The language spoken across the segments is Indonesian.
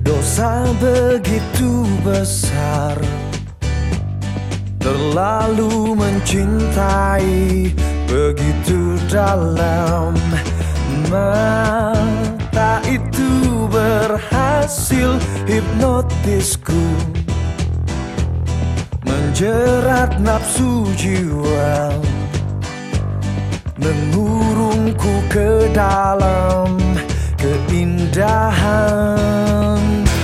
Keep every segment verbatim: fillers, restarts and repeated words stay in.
Dosa begitu besar, terlalu mencintai begitu dalam. Mata itu berhasil hipnotisku, menjerat nafsu jiwa, mengurungku ke dalam keindahan.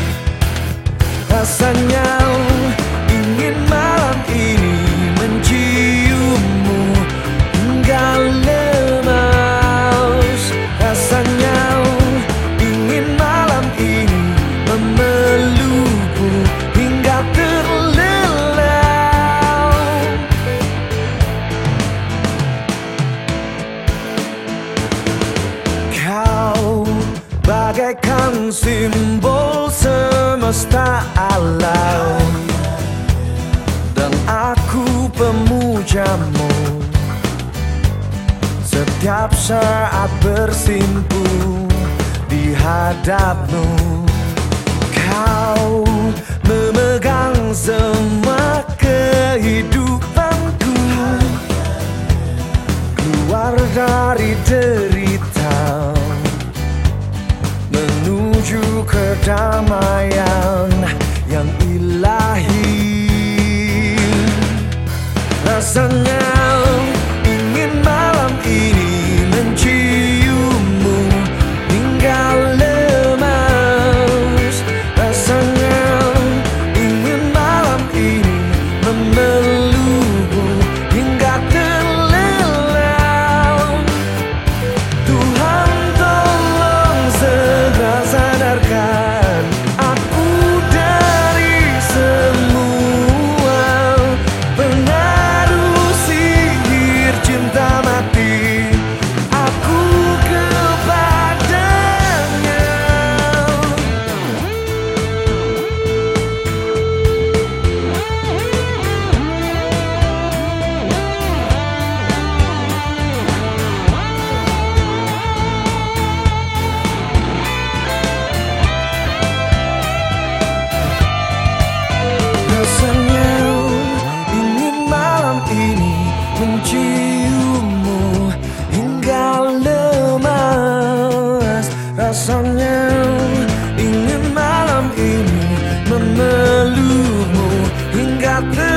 Rasanya ingin malam ini menciummu hingga lemas. Rasanya ingin malam ini memelukmu hingga terlelap. Kau bagaikan simbol semesta alam, dan aku pemujamu setiap saat bersimpu di hadapmu. Kau memegang semua kehidupanku, keluar dari derita menuju kedamaian yang ilahi. Rasanya ingin malam ini menciummu hingga lemas. Rasanya ingin malam ini memelukmu hingga terlelap. Tuhan tolong segera sadarkan aku dari semua pengaruh sihir cinta mati aku kepadanya. Rasanya ingin malam ini menciummu hingga lemas. Rasanya ingin malam ini memelukmu hingga ter